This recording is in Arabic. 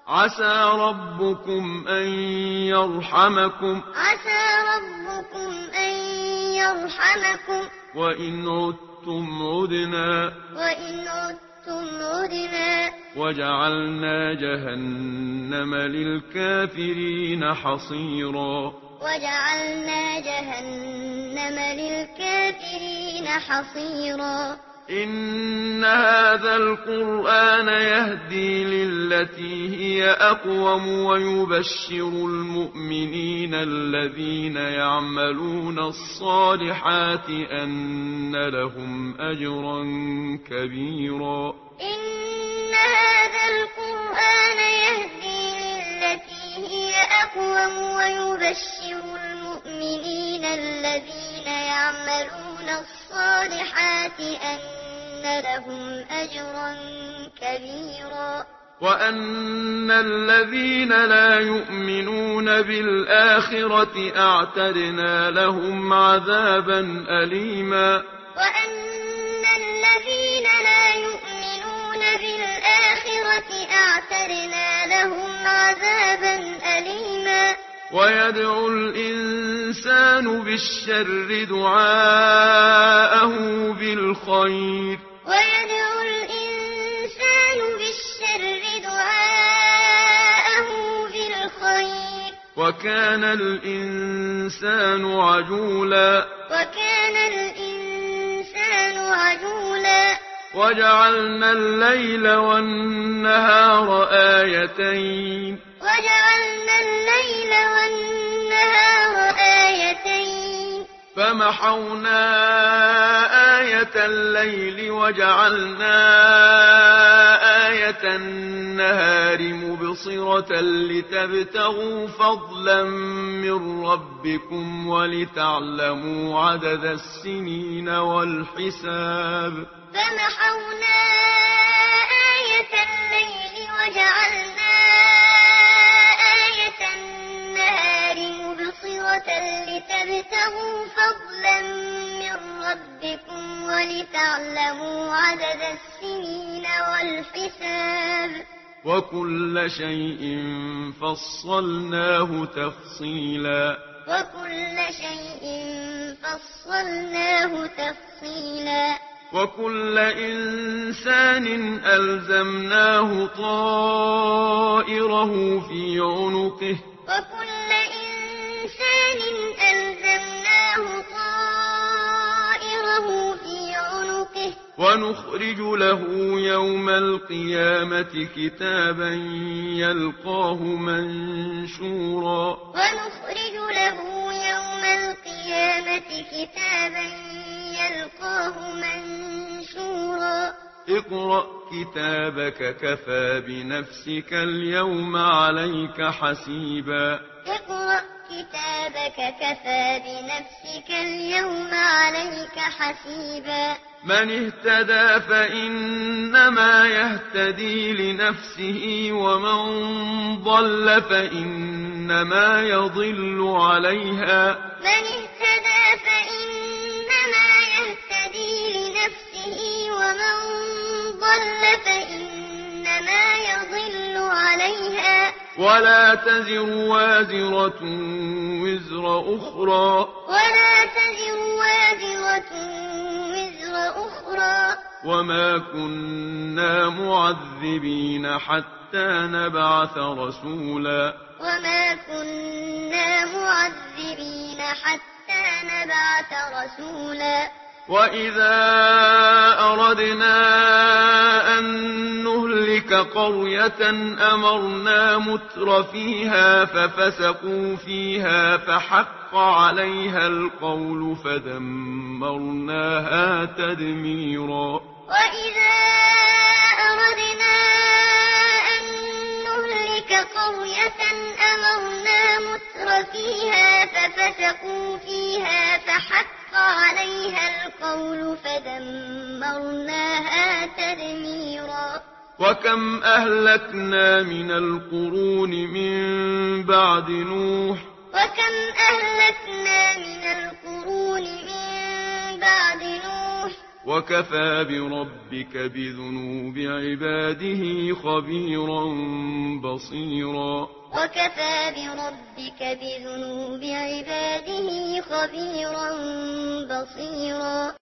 عسى ربكم أن يرحمكم وإن عدتم عدنا وجعلنا جهنم للكافرين حصيرا إن هذا القرآن يهدي للتي هي أقوم ويبشر المؤمنين الذين يعملون الصالحات أن لهم أجرا كبيرا إن هذا القرآن يهدي للتي هي أقوم ويبشر المؤمنين الذين يعملون الصالحات أن لهم أجرا كبيرا وأن الذين لا يؤمنون بالآخرة أعتدنا لهم عذابا أليما ويدعو الإنسان بالشر دعاءه بالخير وكان الإنسان عجولا وجعلنا الليل والنهار آيتين فمحونا آية الليل وجعلنا آية النهار مبصرة لتبتغوا فضلا من ربكم ولتعلموا عدد السنين والحساب فمحونا آية الليل وجعلنا آية النهار مبصرة لتبتغوا فضلا من ربكم ولتعلموا عدد السنين والحساب وكل شيء فصلناه تفصيلا وكل إنسان ألزمناه طائره في عنقه ونخرج له يوم القيامة كتابا يلقاه منشورا اقرأ كتابك كفى بنفسك اليوم عليك حسيبا من اهتدى فإنما يهتدي لنفسه ومن ضل فإنما يضل عليها ولا تزر وازرة وزر أخرى وما كنا معذبين حتى نبعث رسولا وإذا أردنا أن نهلك قرية أمرنا متر فيها ففسقوا فيها فحق عليها القول فدمرناها تدميرا وإذا أردنا أن نهلك قرية أمرنا متر فيها ففسقوا فيها فحق عليها القول فدمرناها تدميرا وكم أهلكنا من القرون من بعد نوح وكفى بربك بذنوب عباده خبيرا بصيرا وكفى بربك بذنوب عباده خبيرا بصيرا